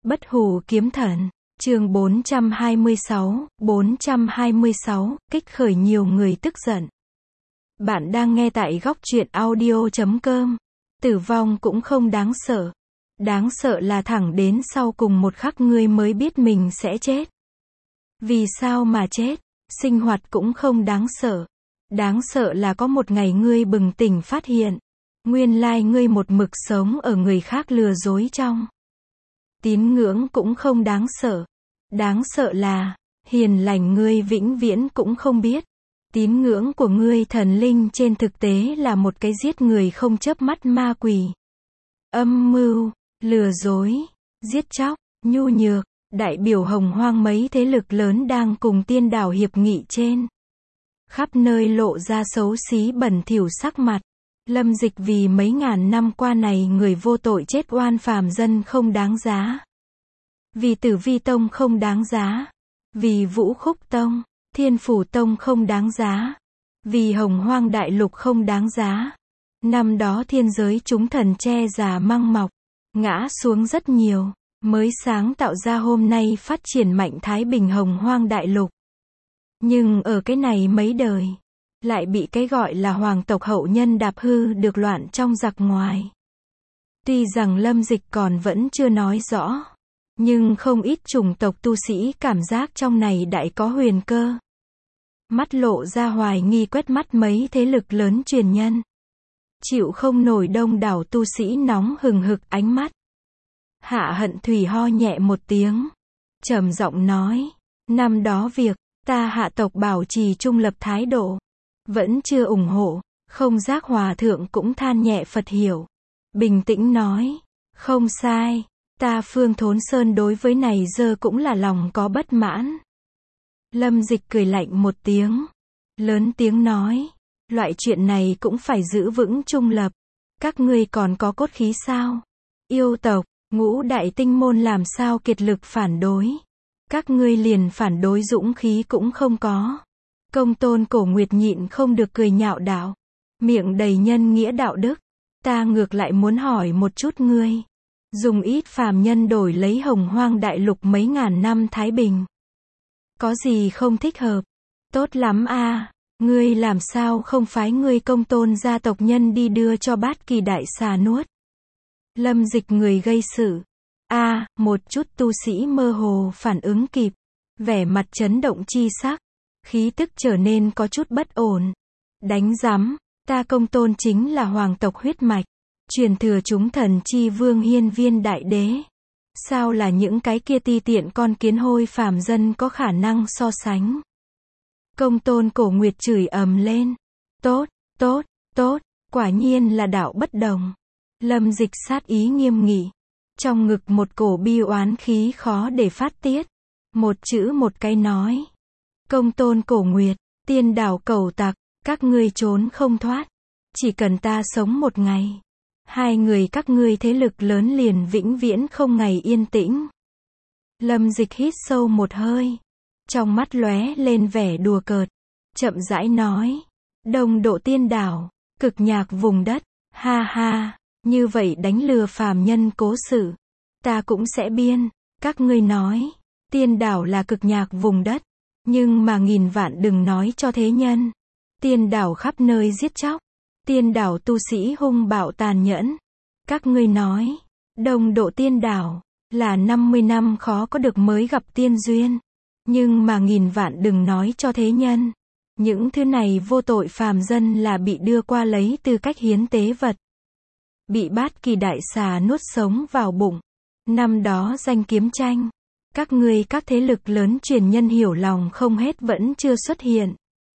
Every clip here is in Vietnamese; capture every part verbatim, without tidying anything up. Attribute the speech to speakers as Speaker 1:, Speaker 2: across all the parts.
Speaker 1: Bất hủ kiếm thần, chương bốn trăm hai mươi sáu, bốn trăm hai mươi sáu, kích khởi nhiều người tức giận. Bạn đang nghe tại góc truyện audio chấm com. Tử vong cũng không đáng sợ. Đáng sợ là thẳng đến sau cùng một khắc ngươi mới biết mình sẽ chết. Vì sao mà chết? Sinh hoạt cũng không đáng sợ. Đáng sợ là có một ngày ngươi bừng tỉnh phát hiện. Nguyên lai ngươi một mực sống ở người khác lừa dối trong. Tín ngưỡng cũng không đáng sợ. Đáng sợ là, hiền lành ngươi vĩnh viễn cũng không biết. Tín ngưỡng của ngươi thần linh trên thực tế là một cái giết người không chớp mắt ma quỷ. Âm mưu, lừa dối, giết chóc, nhu nhược, đại biểu hồng hoang mấy thế lực lớn đang cùng tiên đảo hiệp nghị trên. Khắp nơi lộ ra xấu xí bẩn thỉu sắc mặt. Lâm Dịch vì mấy ngàn năm qua này người vô tội chết oan phàm dân không đáng giá. Vì Tử Vi Tông không đáng giá. Vì Vũ Khúc Tông, Thiên Phủ Tông không đáng giá. Vì Hồng Hoang Đại Lục không đáng giá. Năm đó thiên giới chúng thần che già măng mọc, ngã xuống rất nhiều, mới sáng tạo ra hôm nay phát triển mạnh thái bình Hồng Hoang Đại Lục. Nhưng ở cái này mấy đời, lại bị cái gọi là hoàng tộc hậu nhân đạp hư được loạn trong giặc ngoài. Tuy rằng Lâm Dịch còn vẫn chưa nói rõ, nhưng không ít chủng tộc tu sĩ cảm giác trong này đại có huyền cơ. Mắt lộ ra hoài nghi quét mắt mấy thế lực lớn truyền nhân. Chịu không nổi đông đảo tu sĩ nóng hừng hực ánh mắt. Hạ Hận Thủy ho nhẹ một tiếng, trầm giọng nói, năm đó việc, ta hạ tộc bảo trì trung lập thái độ, vẫn chưa ủng hộ. Không giác hòa thượng cũng than nhẹ Phật hiểu. Bình tĩnh nói, không sai, ta Phương Thốn Sơn đối với này giờ cũng là lòng có bất mãn. Lâm Dịch cười lạnh một tiếng, lớn tiếng nói, loại chuyện này cũng phải giữ vững trung lập. Các ngươi còn có cốt khí sao? Yêu tộc, ngũ đại tinh môn làm sao kiệt lực phản đối? Các ngươi liền phản đối dũng khí cũng không có. Công Tôn Cổ Nguyệt nhịn không được cười nhạo đạo, miệng đầy nhân nghĩa đạo đức. Ta ngược lại muốn hỏi một chút ngươi, dùng ít phàm nhân đổi lấy Hồng Hoang Đại Lục mấy ngàn năm thái bình, có gì không thích hợp? Tốt lắm a, ngươi làm sao không phái ngươi Công Tôn gia tộc nhân đi đưa cho Bát Kỳ đại xà nuốt? Lâm Dịch người gây sự. A, một chút tu sĩ mơ hồ phản ứng kịp, vẻ mặt chấn động chi sắc, khí tức trở nên có chút bất ổn. Đánh rắm, ta Công Tôn chính là hoàng tộc huyết mạch, truyền thừa chúng thần chi vương hiên viên đại đế. Sao là những cái kia ti tiện con kiến hôi phàm dân có khả năng so sánh? Công Tôn Cổ Nguyệt chửi ầm lên. Tốt, tốt, tốt, quả nhiên là đạo bất đồng. Lâm Dịch sát ý nghiêm nghị, trong ngực một cổ bi oán khí khó để phát tiết. Một chữ một cái nói, Công Tôn Cổ Nguyệt, tiên đảo cẩu tặc, các ngươi trốn không thoát. Chỉ cần ta sống một ngày, hai người các ngươi thế lực lớn liền vĩnh viễn không ngày yên tĩnh. Lâm Dịch hít sâu một hơi, trong mắt lóe lên vẻ đùa cợt, chậm rãi nói, Đông Độ tiên đảo, cực nhạc vùng đất, ha ha, như vậy đánh lừa phàm nhân cố sự, ta cũng sẽ biên. Các ngươi nói, tiên đảo là cực nhạc vùng đất, nhưng mà nghìn vạn đừng nói cho thế nhân. Tiên đảo khắp nơi giết chóc, tiên đảo tu sĩ hung bạo tàn nhẫn. Các ngươi nói, Đông Độ tiên đảo, là năm mươi năm khó có được mới gặp tiên duyên. Nhưng mà nghìn vạn đừng nói cho thế nhân. Những thứ này vô tội phàm dân là bị đưa qua lấy tư cách hiến tế vật. Bị Bát Kỳ đại xà nuốt sống vào bụng. Năm đó danh kiếm tranh, các ngươi các thế lực lớn truyền nhân hiểu lòng không hết vẫn chưa xuất hiện.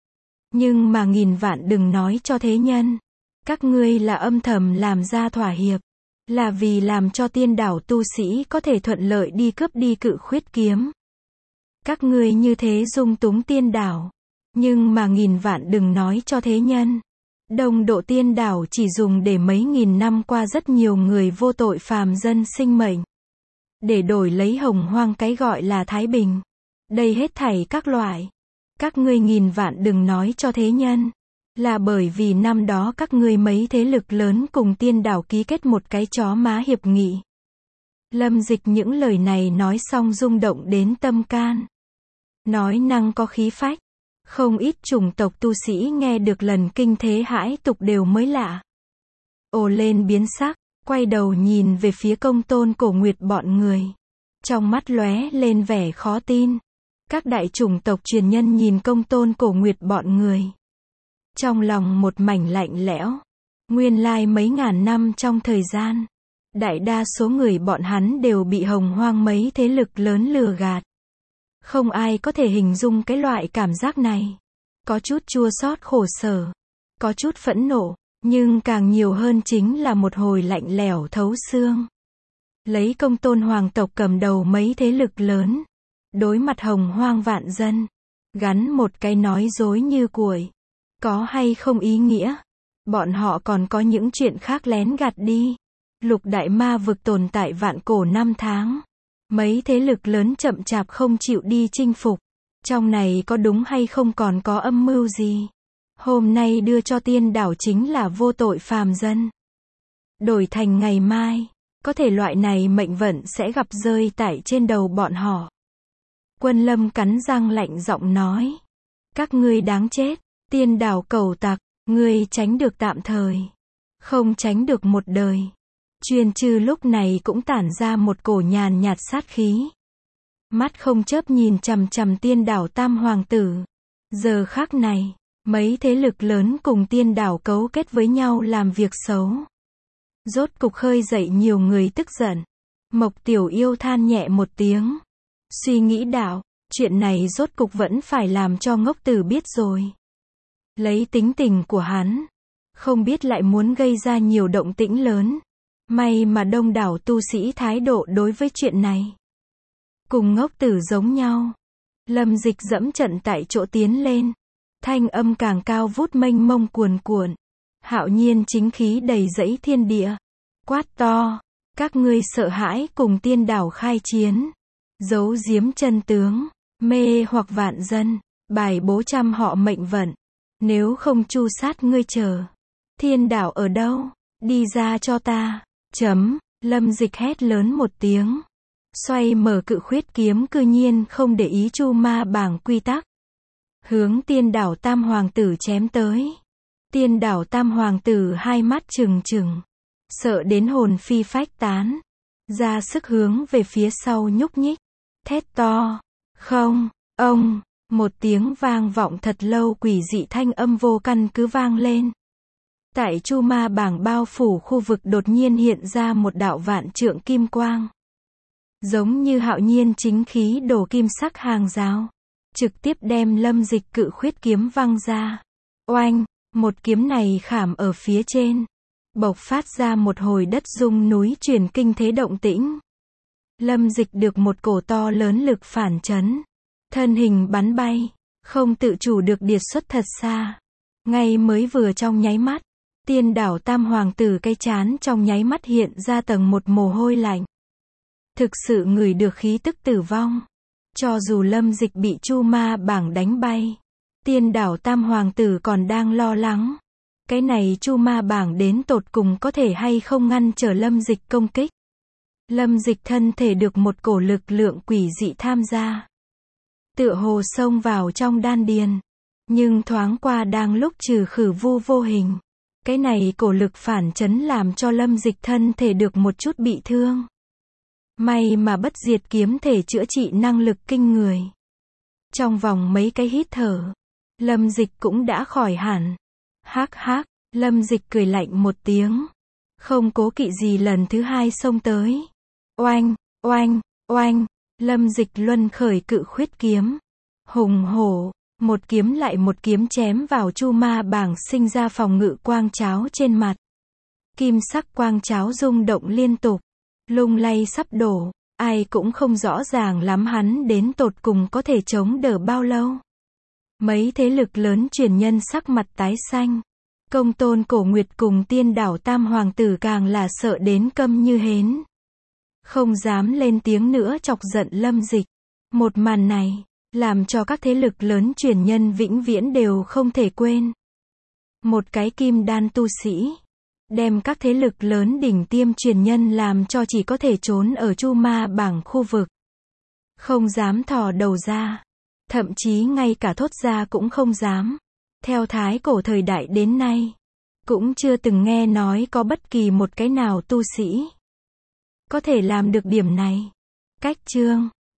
Speaker 1: Nhưng mà nghìn vạn đừng nói cho thế nhân. Các ngươi là âm thầm làm ra thỏa hiệp, là vì làm cho tiên đảo tu sĩ có thể thuận lợi đi cướp đi Cự Khuyết kiếm. Các ngươi như thế dung túng tiên đảo, nhưng mà nghìn vạn đừng nói cho thế nhân. Đông Độ tiên đảo chỉ dùng để mấy nghìn năm qua rất nhiều người vô tội phàm dân sinh mệnh, để đổi lấy Hồng Hoang cái gọi là thái bình. Đây hết thảy các loại, các ngươi nghìn vạn đừng nói cho thế nhân, là bởi vì năm đó các ngươi mấy thế lực lớn cùng tiên đảo ký kết một cái chó má hiệp nghị. Lâm Dịch những lời này nói xong rung động đến tâm can. Nói năng có khí phách. Không ít chủng tộc tu sĩ nghe được lần kinh thế hãi tục đều mới lạ. Ồ lên biến sắc, quay đầu nhìn về phía Công Tôn Cổ Nguyệt bọn người. Trong mắt lóe lên vẻ khó tin. Các đại chủng tộc truyền nhân nhìn Công Tôn Cổ Nguyệt bọn người. Trong lòng một mảnh lạnh lẽo. Nguyên lai mấy ngàn năm trong thời gian, đại đa số người bọn hắn đều bị hồng hoang mấy thế lực lớn lừa gạt. Không ai có thể hình dung cái loại cảm giác này. Có chút chua xót khổ sở, có chút phẫn nộ, nhưng càng nhiều hơn chính là một hồi lạnh lẽo thấu xương. Lấy Công Tôn hoàng tộc cầm đầu mấy thế lực lớn, đối mặt hồng hoang vạn dân, gắn một cái nói dối như cuội, có hay không ý nghĩa? Bọn họ còn có những chuyện khác lén gạt đi. Lục đại ma vực tồn tại vạn cổ năm tháng. Mấy thế lực lớn chậm chạp không chịu đi chinh phục. Trong này có đúng hay không còn có âm mưu gì? Hôm nay đưa cho tiên đảo chính là vô tội phàm dân. Đổi thành ngày mai, có thể loại này mệnh vận sẽ gặp rơi tại trên đầu bọn họ. Quân Lâm cắn răng lạnh giọng nói. Các ngươi đáng chết, tiên đảo cẩu tặc, ngươi tránh được tạm thời, không tránh được một đời. Chuyên Chư lúc này cũng tản ra một cổ nhàn nhạt sát khí. Mắt không chớp nhìn chằm chằm tiên đảo Tam Hoàng tử. Giờ khắc này, mấy thế lực lớn cùng tiên đảo cấu kết với nhau làm việc xấu. Rốt cục khơi dậy nhiều người tức giận. Mộc Tiểu Yêu than nhẹ một tiếng. Suy nghĩ đạo, chuyện này rốt cục vẫn phải làm cho ngốc tử biết rồi. Lấy tính tình của hắn, không biết lại muốn gây ra nhiều động tĩnh lớn. May mà đông đảo tu sĩ thái độ đối với chuyện này cùng ngốc tử giống nhau. Lâm Dịch dẫm trận tại chỗ tiến lên. Thanh âm càng cao vút mênh mông cuồn cuộn. Hạo nhiên chính khí đầy dẫy thiên địa. Quát to, các ngươi sợ hãi cùng tiên đảo khai chiến. Giấu giếm chân tướng, mê hoặc vạn dân, bài bố trăm họ mệnh vận. Nếu không tru sát ngươi chờ. Thiên đảo ở đâu? Đi ra cho ta. Chấm, Lâm Dịch hét lớn một tiếng. Xoay mở cự khuyết kiếm cư nhiên không để ý chu ma bảng quy tắc. Hướng tiên đảo Tam Hoàng tử chém tới. Tiên đảo Tam Hoàng tử hai mắt trừng trừng. Sợ đến hồn phi phách tán. Ra sức hướng về phía sau nhúc nhích. Thét to. Không, ông. Một tiếng vang vọng thật lâu quỷ dị thanh âm vô căn cứ vang lên. Tại chu ma bảng bao phủ khu vực đột nhiên hiện ra một đạo vạn trượng kim quang. Giống như hạo nhiên chính khí đổ kim sắc hàng rào. Trực tiếp đem Lâm Dịch cự khuyết kiếm văng ra. Oanh, một kiếm này khảm ở phía trên. Bộc phát ra một hồi đất rung núi chuyển kinh thế động tĩnh. Lâm Dịch được một cổ to lớn lực phản chấn. Thân hình bắn bay, không tự chủ được điệt xuất thật xa. Ngay mới vừa trong nháy mắt, tiên đảo Tam Hoàng tử cái chán trong nháy mắt hiện ra tầng một mồ hôi lạnh. Thực sự ngửi được khí tức tử vong. Cho dù Lâm Dịch bị chu ma bảng đánh bay, tiên đảo Tam Hoàng tử còn đang lo lắng. Cái này chu ma bảng đến tột cùng có thể hay không ngăn trở Lâm Dịch công kích. Lâm Dịch thân thể được một cổ lực lượng quỷ dị tham gia. Tựa hồ xông vào trong đan điền. Nhưng thoáng qua đang lúc trừ khử vu vô hình. Cái này cổ lực phản chấn làm cho Lâm Dịch thân thể được một chút bị thương. May mà bất diệt kiếm thể chữa trị năng lực kinh người. Trong vòng mấy cái hít thở, Lâm Dịch cũng đã khỏi hẳn. Hắc hắc, Lâm Dịch cười lạnh một tiếng. Không cố kỵ gì lần thứ hai xông tới. Oanh, oanh, oanh, Lâm Dịch luân khởi cự khuyết kiếm. Hùng hổ, một kiếm lại một kiếm chém vào chu ma bảng sinh ra phòng ngự quang cháo trên mặt. Kim sắc quang cháo rung động liên tục, lung lay sắp đổ, ai cũng không rõ ràng lắm hắn đến tột cùng có thể chống đỡ bao lâu. Mấy thế lực lớn truyền nhân sắc mặt tái xanh. Công Tôn Cổ Nguyệt cùng tiên đảo Tam Hoàng tử càng là sợ đến câm như hến. Không dám lên tiếng nữa chọc giận Lâm Dịch. Một màn này, làm cho các thế lực lớn truyền nhân vĩnh viễn đều không thể quên. Một cái kim đan tu sĩ, đem các thế lực lớn đỉnh tiêm truyền nhân làm cho chỉ có thể trốn ở Chu Ma Bảng khu vực. Không dám thò đầu ra. Thậm chí ngay cả thốt ra cũng không dám. Theo thái cổ thời đại đến nay, cũng chưa từng nghe nói có bất kỳ một cái nào tu sĩ có thể làm được điểm này. Cách chương